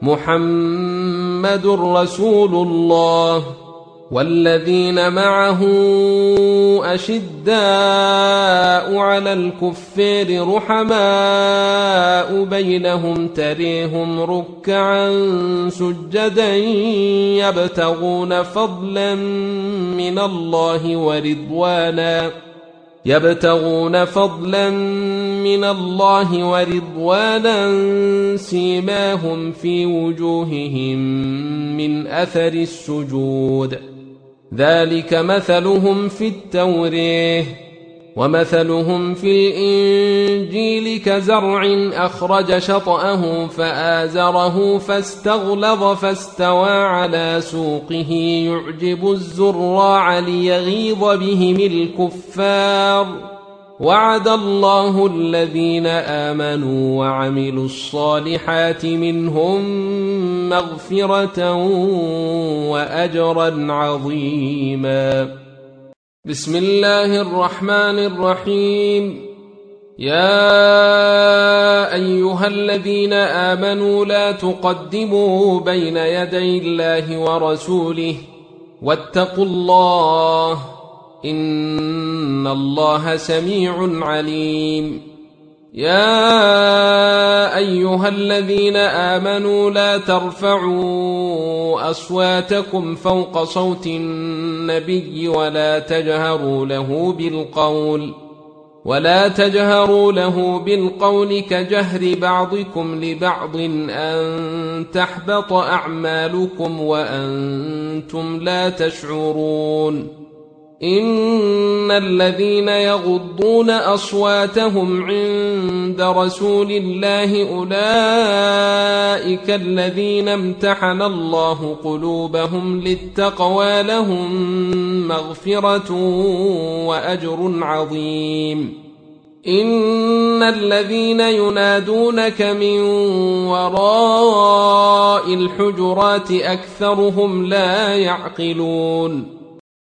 محمد رسول الله والذين معه أشداء على الكفار رحماء بينهم تريهم ركعا سجدا يبتغون فضلا من الله ورضوانا سيماهم في وجوههم من أثر السجود ذلك مثلهم في التوراة ومثلهم في الإنجيل كزرع أخرج شطأه فآزره فاستغلظ فاستوى على سوقه يعجب الزراع ليغيظ بهم الكفار وعد الله الذين آمنوا وعملوا الصالحات منهم مغفرة وأجرا عظيما. بسم الله الرحمن الرحيم. يا أيها الذين آمنوا لا تقدموا بين يدي الله ورسوله واتقوا الله إن الله سميع عليم. يا أيها الذين آمنوا لا ترفعوا أصواتكم فوق صوت النبي ولا تجهروا له بالقول كجهر بعضكم لبعض أن تحبط أعمالكم وأنتم لا تشعرون. إن الذين يغضون أصواتهم عند رسول الله أولئك الذين امتحن الله قلوبهم للتقوى لهم مغفرة وأجر عظيم. إن الذين ينادونك من وراء الحجرات أكثرهم لا يعقلون.